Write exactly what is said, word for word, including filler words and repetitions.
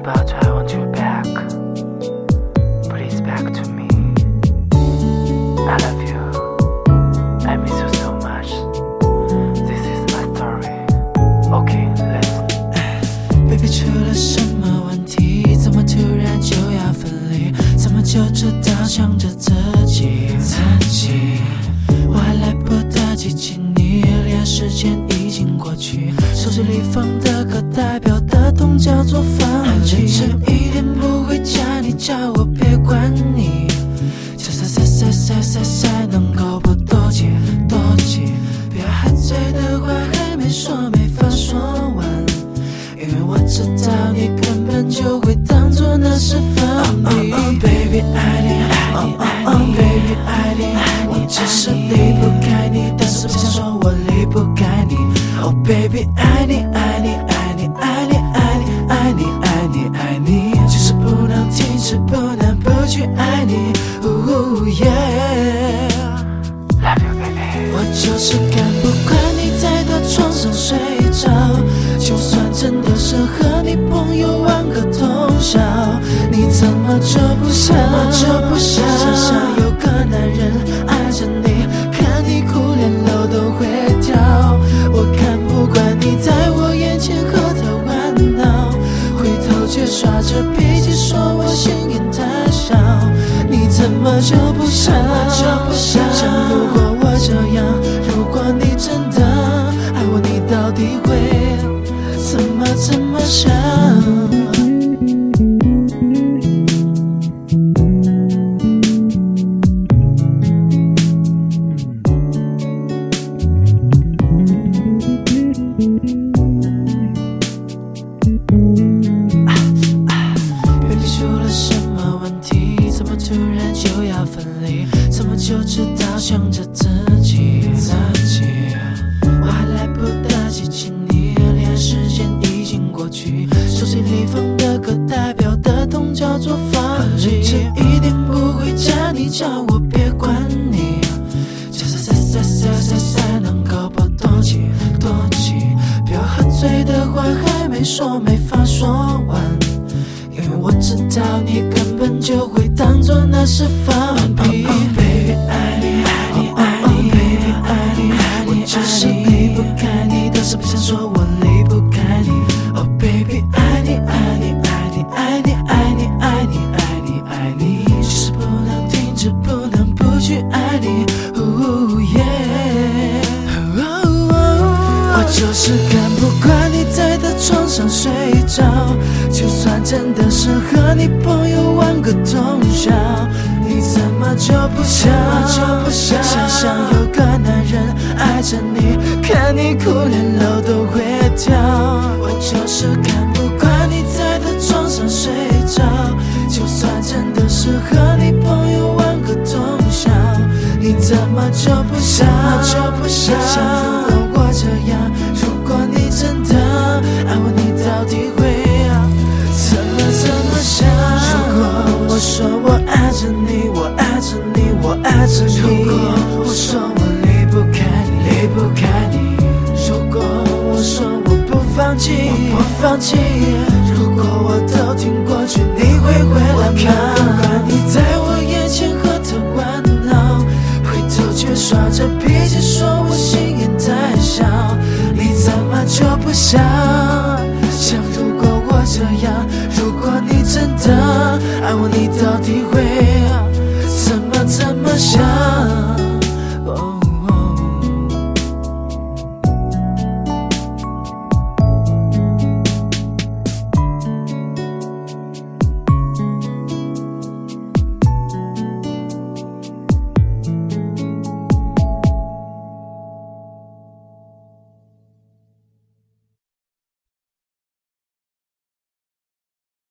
but I want you back. Please back to me. I love you. I miss you so much. This is my story. Okay, listen. Baby 出了什么问题？怎么突然就要分离？怎么就知道想着自己？自己，我还来不及亲你，连时间已经过去。手机里放的歌代表的痛叫做放弃。认真一点不会加你，叫我别管你。就算塞塞塞塞塞能够不多接多接，别喝醉的话还没说没法说完，因为我知道你根本就会当作那是放屁。Oh, oh, oh, baby 爱你爱你爱你 baby 爱你爱你，我只是离不开你，但是不想说我离不开你。Oh baby 爱你爱你爱你爱你爱你爱你爱你爱你，就是不能停止不能不去爱你。Ooh, yeah, Love you, baby. 我就是看不惯你在他床上睡着，就算真的是和你朋友玩个通宵，你怎么就不想？就不想想象有个男人爱着你，看你哭连楼都会跳。我看不惯你在我眼前和他玩闹，回头却耍着脾气说我心眼太小。你怎么就不想？就不想？想如果我这样，如果你真的爱我，你到底会怎么怎么想？怎么就知道想着自己自己？我还来不及亲你，连时间已经过去。手机里放的歌代表的痛叫做放弃。这一点不会加你，叫我别管你。就是塞塞塞塞塞能够不多气多气，别喝醉的话还没说没法说完，因为我知道你根本就会当作那是放屁。Baby 爱你爱你爱你 Baby 爱你爱你，我就是离不开你，但是不想说我离不开你。Oh baby 爱你爱你爱你爱你爱你爱你爱你爱你，就是不能停止不能不去爱你。Ooh, yeah,我就是看不惯你在他床上睡着，就算真的是和你朋友玩个通宵，你怎么就不想？就不想想象有个男人爱着你，看你哭连楼都会跳。我就是看不惯你在他床上睡着，就算真的是和你朋友玩个通宵，你怎么就不想？就不想？想如果我这样，如果你真的爱我，你到底会怎么怎么想？如果我说我爱着你，我爱着你，我爱着你。如果我说我离不开你，离不开你。如果我说我不放弃，我不放弃。如果我都挺过去，你会回来吗？看不惯你在我眼前和他玩闹，回头却耍着脾气说我心眼太小。你怎么就不想？想如果我这样，如果你真的爱我，你到底会怎么怎么想？